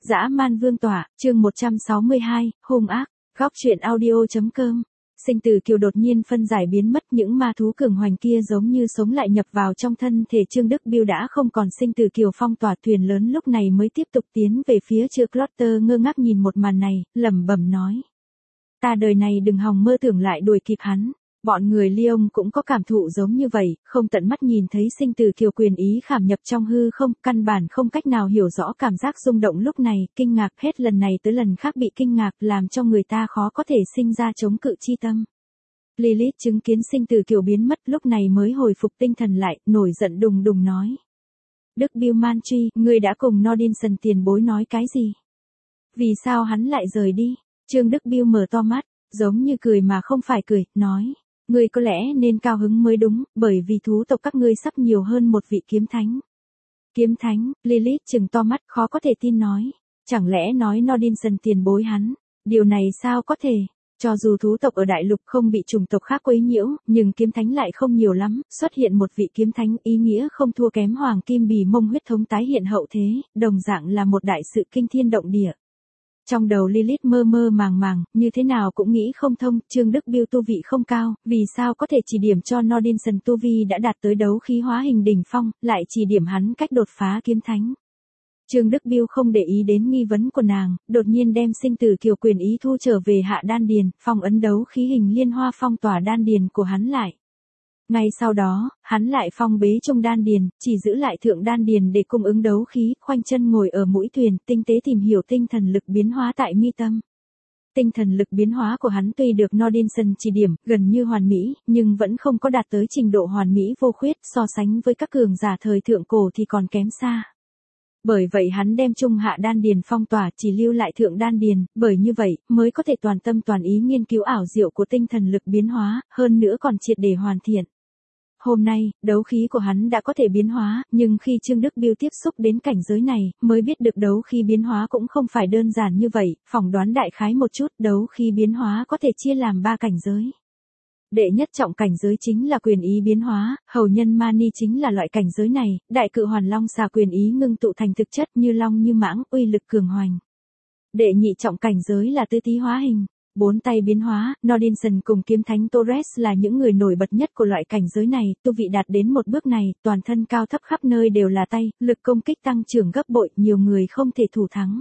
Dã man vương tỏa, chương 162, hung ác, góc truyện audio.com. Sinh tử kiều đột nhiên phân giải biến mất, những ma thú cường hoành kia giống như sống lại nhập vào trong thân thể Trương Đức Biêu, đã không còn sinh tử kiều phong tỏa. Thuyền lớn lúc này mới tiếp tục tiến về phía trước. Clotter ngơ ngác nhìn một màn này, lẩm bẩm nói: ta đời này đừng hòng mơ tưởng lại đuổi kịp hắn. Bọn người Lyon cũng có cảm thụ giống như vậy, không tận mắt nhìn thấy sinh tử kiều quyền ý khảm nhập trong hư không, căn bản không cách nào hiểu rõ cảm giác rung động lúc này, kinh ngạc hết lần này tới lần khác bị kinh ngạc, làm cho người ta khó có thể sinh ra chống cự chi tâm. Lilith chứng kiến sinh tử kiều biến mất lúc này mới hồi phục tinh thần lại, nổi giận đùng đùng nói: Đức Biêu Man Truy, ngươi đã cùng Nordinson tiền bối nói cái gì? Vì sao hắn lại rời đi? Trương Đức Biêu mở to mắt, giống như cười mà không phải cười, nói: ngươi có lẽ nên cao hứng mới đúng, bởi vì thú tộc các ngươi sắp nhiều hơn một vị kiếm thánh. Kiếm thánh? Lilith trừng to mắt, khó có thể tin nói: chẳng lẽ nói Nordinson tiền bối hắn? Điều này sao có thể? Cho dù thú tộc ở đại lục không bị chủng tộc khác quấy nhiễu, nhưng kiếm thánh lại không nhiều lắm, xuất hiện một vị kiếm thánh ý nghĩa không thua kém hoàng kim bì mông huyết thống tái hiện hậu thế, đồng dạng là một đại sự kinh thiên động địa. Trong đầu Lilith mơ mơ màng màng, như thế nào cũng nghĩ không thông, Trương Đức Biêu tu vị không cao, vì sao có thể chỉ điểm cho Nordinson tu vi đã đạt tới đấu khí hóa hình đỉnh phong, lại chỉ điểm hắn cách đột phá kiếm thánh. Trương Đức Biêu không để ý đến nghi vấn của nàng, đột nhiên đem sinh tử kiều quyền ý thu trở về hạ đan điền, phong ấn đấu khí hình liên hoa phong tỏa đan điền của hắn lại. Ngay sau đó, hắn lại phong bế trung đan điền, chỉ giữ lại thượng đan điền để cung ứng đấu khí, khoanh chân ngồi ở mũi thuyền, tinh tế tìm hiểu tinh thần lực biến hóa tại mi tâm. Tinh thần lực biến hóa của hắn tuy được Nordinson chỉ điểm, gần như hoàn mỹ, nhưng vẫn không có đạt tới trình độ hoàn mỹ vô khuyết, so sánh với các cường giả thời thượng cổ thì còn kém xa. Bởi vậy hắn đem trung hạ đan điền phong tỏa, chỉ lưu lại thượng đan điền, bởi như vậy, mới có thể toàn tâm toàn ý nghiên cứu ảo diệu của tinh thần lực biến hóa, hơn nữa còn triệt để hoàn thiện. Hôm nay, đấu khí của hắn đã có thể biến hóa, nhưng khi Trương Đức Biêu tiếp xúc đến cảnh giới này, mới biết được đấu khí biến hóa cũng không phải đơn giản như vậy, phỏng đoán đại khái một chút, đấu khí biến hóa có thể chia làm 3 cảnh giới. Đệ nhất trọng cảnh giới chính là quyền ý biến hóa, hầu nhân mani chính là loại cảnh giới này, đại cự hoàn long xà quyền ý ngưng tụ thành thực chất như long như mãng, uy lực cường hoành. Đệ nhị trọng cảnh giới là tứ tí hóa hình. 4 tay biến hóa, Nordinson cùng kiếm thánh Torres là những người nổi bật nhất của loại cảnh giới này, tu vị đạt đến một bước này, toàn thân cao thấp khắp nơi đều là tay, lực công kích tăng trưởng gấp bội, nhiều người không thể thủ thắng.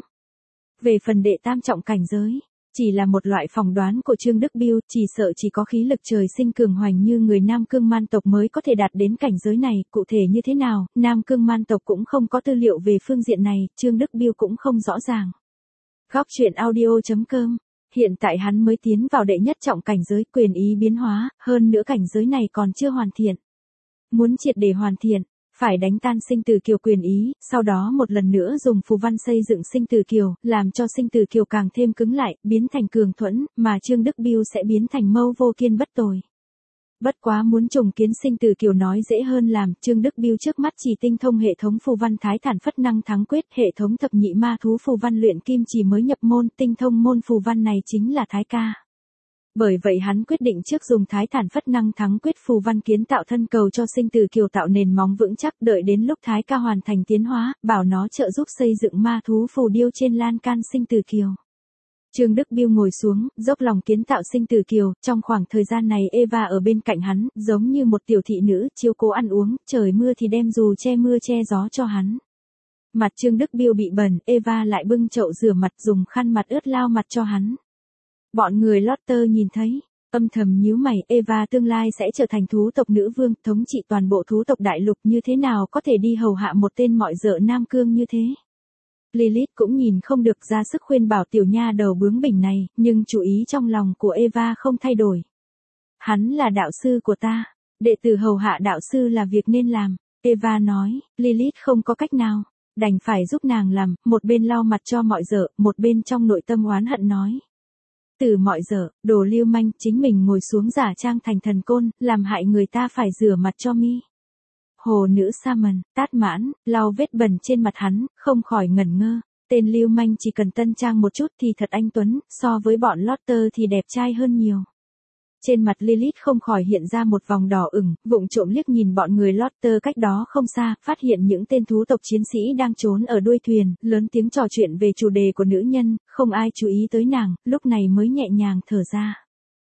Về phần đệ tam trọng cảnh giới, chỉ là một loại phỏng đoán của Trương Đức Biêu, chỉ sợ chỉ có khí lực trời sinh cường hoành như người Nam Cương Man tộc mới có thể đạt đến cảnh giới này, cụ thể như thế nào, Nam Cương Man tộc cũng không có tư liệu về phương diện này, Trương Đức Biêu cũng không rõ ràng. Góc truyện audio.com. Hiện tại hắn mới tiến vào đệ nhất trọng cảnh giới quyền ý biến hóa, hơn nữa cảnh giới này còn chưa hoàn thiện. Muốn triệt để hoàn thiện, phải đánh tan sinh tử kiều quyền ý, sau đó một lần nữa dùng phù văn xây dựng sinh tử kiều, làm cho sinh tử kiều càng thêm cứng lại, biến thành cường thuẫn, mà Trương Đức Biêu sẽ biến thành mâu vô kiên bất tồi. Bất quá muốn trùng kiến sinh tử kiều nói dễ hơn làm, Trương Đức Biêu trước mắt chỉ tinh thông hệ thống phù văn thái thản phất năng thắng quyết, hệ thống thập nhị ma thú phù văn luyện kim chỉ mới nhập môn, tinh thông môn phù văn này chính là thái ca. Bởi vậy hắn quyết định trước dùng thái thản phất năng thắng quyết phù văn kiến tạo thân cầu cho sinh tử kiều tạo nền móng vững chắc, đợi đến lúc thái ca hoàn thành tiến hóa, bảo nó trợ giúp xây dựng ma thú phù điêu trên lan can sinh tử kiều. Trương Đức Biêu ngồi xuống, dốc lòng kiến tạo sinh tử kiều, trong khoảng thời gian này Eva ở bên cạnh hắn, giống như một tiểu thị nữ, chiếu cố ăn uống, trời mưa thì đem dù che mưa che gió cho hắn. Mặt Trương Đức Biêu bị bẩn, Eva lại bưng chậu rửa mặt dùng khăn mặt ướt lau mặt cho hắn. Bọn người Lotter nhìn thấy, âm thầm nhíu mày, Eva tương lai sẽ trở thành thú tộc nữ vương, thống trị toàn bộ thú tộc đại lục, như thế nào có thể đi hầu hạ một tên mọi dợ Nam Cương như thế. Lilith cũng nhìn không được, ra sức khuyên bảo tiểu nha đầu bướng bỉnh này, nhưng chú ý trong lòng của Eva không thay đổi. Hắn là đạo sư của ta, đệ tử hầu hạ đạo sư là việc nên làm, Eva nói. Lilith không có cách nào, đành phải giúp nàng làm, một bên lau mặt cho mọi dợ, một bên trong nội tâm oán hận nói: từ mọi dợ, đồ lưu manh, chính mình ngồi xuống giả trang thành thần côn, làm hại người ta phải rửa mặt cho mi. Hồ nữ Salmon, tát mãn, lau vết bẩn trên mặt hắn, không khỏi ngẩn ngơ. Tên lưu manh chỉ cần tân trang một chút thì thật anh tuấn, so với bọn Lotter thì đẹp trai hơn nhiều. Trên mặt Lilith không khỏi hiện ra một vòng đỏ ửng, vụng trộm liếc nhìn bọn người Lotter cách đó không xa, phát hiện những tên thú tộc chiến sĩ đang trốn ở đuôi thuyền, lớn tiếng trò chuyện về chủ đề của nữ nhân, không ai chú ý tới nàng, lúc này mới nhẹ nhàng thở ra.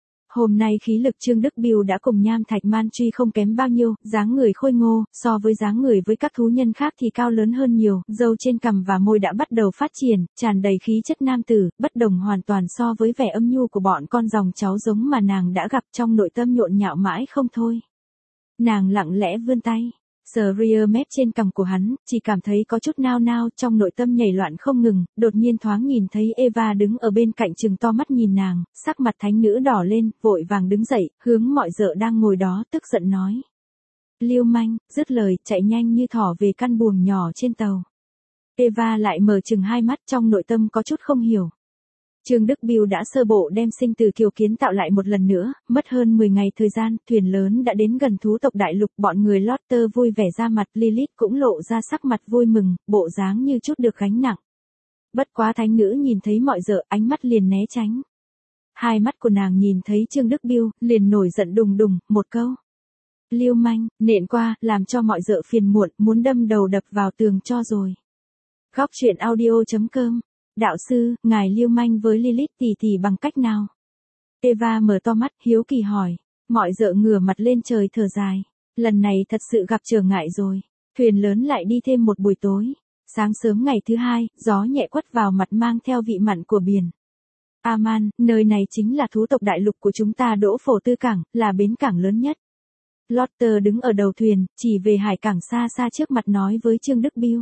Hôm nay khí lực Trương Đức Biêu đã cùng Nham Thạch Man Truy không kém bao nhiêu, dáng người khôi ngô, so với dáng người với các thú nhân khác thì cao lớn hơn nhiều, râu trên cằm và môi đã bắt đầu phát triển, tràn đầy khí chất nam tử, bất đồng hoàn toàn so với vẻ âm nhu của bọn con dòng cháu giống mà nàng đã gặp, trong nội tâm nhộn nhạo mãi không thôi. Nàng lặng lẽ vươn tay, sờ ria mép trên cằm của hắn, chỉ cảm thấy có chút nao nao, trong nội tâm nhảy loạn không ngừng, đột nhiên thoáng nhìn thấy Eva đứng ở bên cạnh trừng to mắt nhìn nàng, sắc mặt thánh nữ đỏ lên, vội vàng đứng dậy, hướng mọi dợ đang ngồi đó tức giận nói. Lưu manh, dứt lời, chạy nhanh như thỏ về căn buồng nhỏ trên tàu. Eva lại mở chừng hai mắt, trong nội tâm có chút không hiểu. Trương Đức Biêu đã sơ bộ đem sinh tử kiều kiến tạo lại một lần nữa, mất hơn 10 ngày thời gian, thuyền lớn đã đến gần thú tộc đại lục, bọn người Lotter vui vẻ ra mặt, Lilith cũng lộ ra sắc mặt vui mừng, bộ dáng như chút được gánh nặng. Bất quá thánh nữ nhìn thấy mọi dợ, ánh mắt liền né tránh. Hai mắt của nàng nhìn thấy Trương Đức Biêu, liền nổi giận đùng đùng, một câu. Lưu manh, nện qua, làm cho mọi dợ phiền muộn, muốn đâm đầu đập vào tường cho rồi. Góc truyện audio.com. Đạo sư, ngài lưu manh với Lilith tỷ tỷ bằng cách nào? Eva mở to mắt, hiếu kỳ hỏi. Mọi dợ ngửa mặt lên trời thở dài. Lần này thật sự gặp trở ngại rồi. Thuyền lớn lại đi thêm một buổi tối. Sáng sớm ngày thứ hai, gió nhẹ quất vào mặt mang theo vị mặn của biển. Aman, nơi này chính là thú tộc đại lục của chúng ta, Đỗ Phổ Tư Cảng, là bến cảng lớn nhất. Lotter đứng ở đầu thuyền, chỉ về hải cảng xa xa trước mặt nói với Trương Đức Biêu.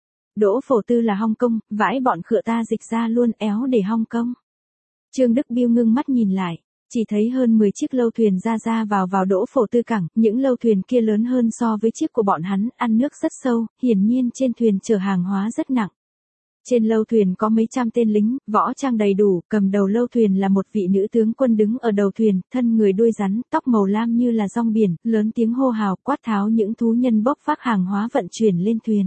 Đỗ Phổ Tư là Hong Kong, vãi bọn khựa ta dịch ra luôn éo để Hong Kong. Trương Đức Biêu ngưng mắt nhìn lại, chỉ thấy hơn 10 chiếc lâu thuyền ra vào Đỗ Phổ Tư Cảng, những lâu thuyền kia lớn hơn so với chiếc của bọn hắn, ăn nước rất sâu, hiển nhiên trên thuyền chở hàng hóa rất nặng. Trên lâu thuyền có mấy trăm tên lính, võ trang đầy đủ, cầm đầu lâu thuyền là một vị nữ tướng quân đứng ở đầu thuyền, thân người đuôi rắn, tóc màu lam như là rong biển, lớn tiếng hô hào quát tháo những thú nhân bốc vác hàng hóa vận chuyển lên thuyền.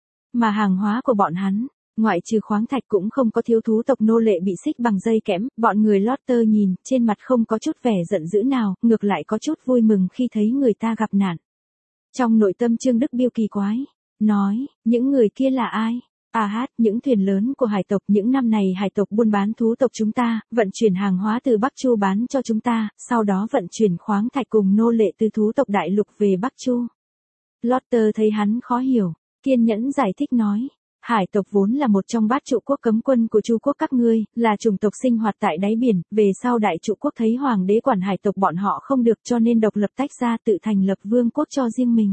Mà hàng hóa của bọn hắn, ngoại trừ khoáng thạch cũng không có thiếu, thú tộc nô lệ bị xích bằng dây kẽm, bọn người Lotter nhìn, trên mặt không có chút vẻ giận dữ nào, ngược lại có chút vui mừng khi thấy người ta gặp nạn. Trong nội tâm Trương Đức Biêu kỳ quái, nói, những người kia là ai? Những thuyền lớn của hải tộc, những năm này hải tộc buôn bán thú tộc chúng ta, vận chuyển hàng hóa từ Bắc Chu bán cho chúng ta, sau đó vận chuyển khoáng thạch cùng nô lệ từ thú tộc đại lục về Bắc Chu. Lotter thấy hắn khó hiểu, kiên nhẫn giải thích nói, hải tộc vốn là một trong bát trụ quốc cấm quân của Chu quốc các ngươi, là chủng tộc sinh hoạt tại đáy biển, về sau đại trụ quốc thấy hoàng đế quản hải tộc bọn họ không được cho nên độc lập tách ra tự thành lập vương quốc cho riêng mình.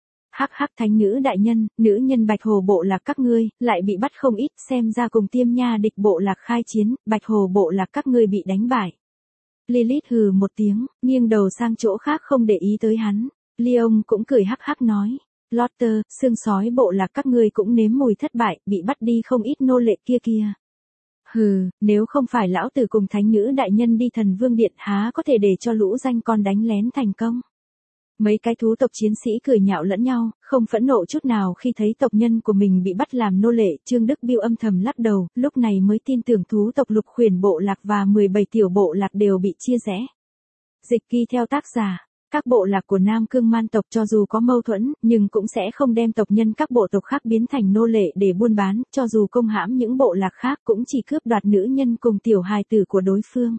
Thánh nữ đại nhân, nữ nhân Bạch Hồ bộ lạc các ngươi, lại bị bắt không ít, xem ra cùng Tiêm Nha địch bộ lạc khai chiến, Bạch Hồ bộ lạc các ngươi bị đánh bại. Lilith hừ một tiếng, nghiêng đầu sang chỗ khác không để ý tới hắn. Leon cũng cười nói. Lotter, xương sói bộ lạc các ngươi cũng nếm mùi thất bại, bị bắt đi không ít nô lệ kia. Hừ, nếu không phải lão tử cùng thánh nữ đại nhân đi Thần Vương Điện há có thể để cho lũ danh con đánh lén thành công. Mấy cái thú tộc chiến sĩ cười nhạo lẫn nhau, không phẫn nộ chút nào khi thấy tộc nhân của mình bị bắt làm nô lệ. Trương Đức Biêu âm thầm lắc đầu, lúc này mới tin tưởng thú tộc Lục Khuyển bộ lạc và 17 tiểu bộ lạc đều bị chia rẽ. Dịch ghi theo tác giả. Các bộ lạc của Nam Cương Man tộc cho dù có mâu thuẫn, nhưng cũng sẽ không đem tộc nhân các bộ tộc khác biến thành nô lệ để buôn bán, cho dù công hãm những bộ lạc khác cũng chỉ cướp đoạt nữ nhân cùng tiểu hài tử của đối phương.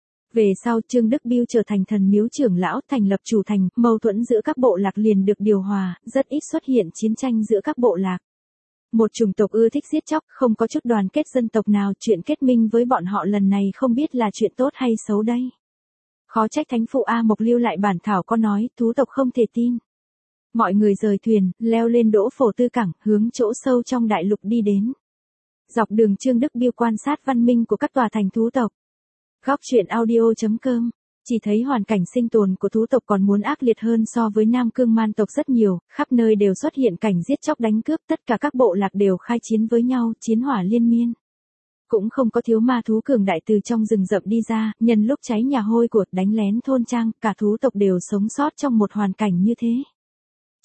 Về sau Trương Đức Biêu trở thành thần miếu trưởng lão, thành lập chủ thành, mâu thuẫn giữa các bộ lạc liền được điều hòa, rất ít xuất hiện chiến tranh giữa các bộ lạc. Một chủng tộc ưa thích giết chóc, không có chút đoàn kết dân tộc nào, chuyện kết minh với bọn họ lần này không biết là chuyện tốt hay xấu đây. Khó trách thánh phụ A Mộc lưu lại bản thảo có nói, thú tộc không thể tin. Mọi người rời thuyền, leo lên Đỗ Phổ Tư Cảng, hướng chỗ sâu trong đại lục đi đến. Dọc đường Trương Đức Biêu quan sát văn minh của các tòa thành thú tộc. Góc truyện audio.com, chỉ thấy hoàn cảnh sinh tồn của thú tộc còn muốn ác liệt hơn so với Nam Cương Man tộc rất nhiều, khắp nơi đều xuất hiện cảnh giết chóc đánh cướp, tất cả các bộ lạc đều khai chiến với nhau, chiến hỏa liên miên. Cũng không có thiếu ma thú cường đại từ trong rừng rậm đi ra, nhân lúc cháy nhà hôi của, đánh lén thôn trang, cả thú tộc đều sống sót trong một hoàn cảnh như thế.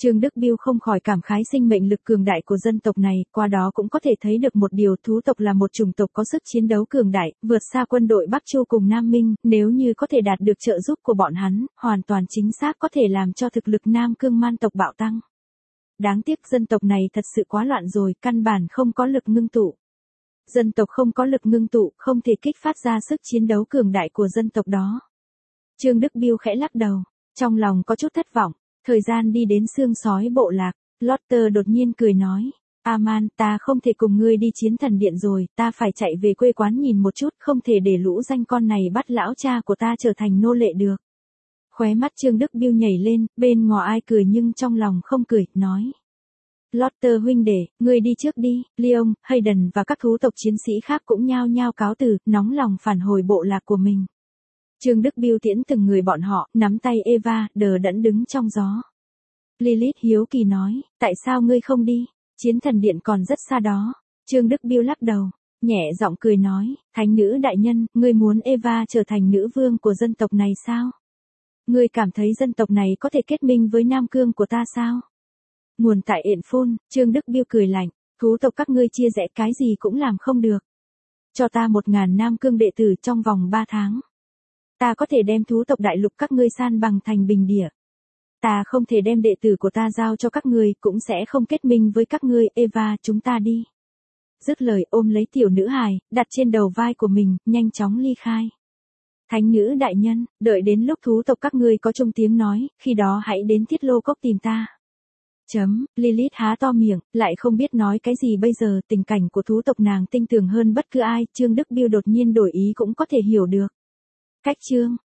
Trương Đức Biêu không khỏi cảm khái sinh mệnh lực cường đại của dân tộc này, qua đó cũng có thể thấy được một điều, thú tộc là một chủng tộc có sức chiến đấu cường đại, vượt xa quân đội Bắc Chu cùng Nam Minh, nếu như có thể đạt được trợ giúp của bọn hắn, hoàn toàn chính xác có thể làm cho thực lực Nam Cương man tộc bạo tăng. Đáng tiếc dân tộc này thật sự quá loạn rồi, căn bản không có lực ngưng tụ. Dân tộc không có lực ngưng tụ, không thể kích phát ra sức chiến đấu cường đại của dân tộc đó. Trương Đức Biêu khẽ lắc đầu, trong lòng có chút thất vọng. Thời gian đi đến xương sói bộ lạc, Lotter đột nhiên cười nói, Aman, ta không thể cùng ngươi đi chiến thần điện rồi, ta phải chạy về quê quán nhìn một chút, không thể để lũ danh con này bắt lão cha của ta trở thành nô lệ được. Khóe mắt Trương Đức Biêu nhảy lên, bên ngoài ai cười nhưng trong lòng không cười, nói. Lotter huynh đệ, ngươi đi trước đi, Leon, Hayden và các thú tộc chiến sĩ khác cũng nhao nhao cáo từ, nóng lòng phản hồi bộ lạc của mình. Trương Đức Biêu tiễn từng người bọn họ, nắm tay Eva, đờ đẫn đứng trong gió. Lilith hiếu kỳ nói, tại sao ngươi không đi? Chiến thần điện còn rất xa đó. Trương Đức Biêu lắc đầu, nhẹ giọng cười nói, thánh nữ đại nhân, ngươi muốn Eva trở thành nữ vương của dân tộc này sao? Ngươi cảm thấy dân tộc này có thể kết minh với Nam Cương của ta sao? Nguồn tại Yện Phôn, Trương Đức Biêu cười lạnh, thú tộc các ngươi chia rẽ cái gì cũng làm không được. Cho ta 1000 Nam Cương đệ tử trong vòng 3 tháng. Ta có thể đem thú tộc đại lục các ngươi san bằng thành bình địa. Ta không thể đem đệ tử của ta giao cho các ngươi, cũng sẽ không kết minh với các ngươi, Eva, chúng ta đi. Dứt lời ôm lấy tiểu nữ hài, đặt trên đầu vai của mình, nhanh chóng ly khai. Thánh nữ đại nhân, đợi đến lúc thú tộc các ngươi có chung tiếng nói, khi đó hãy đến Thiết Lô Cốc tìm ta. Lilith há to miệng, lại không biết nói cái gì bây giờ, tình cảnh của thú tộc nàng tinh tường hơn bất cứ ai, Trương Đức Biêu đột nhiên đổi ý cũng có thể hiểu được. Cách chương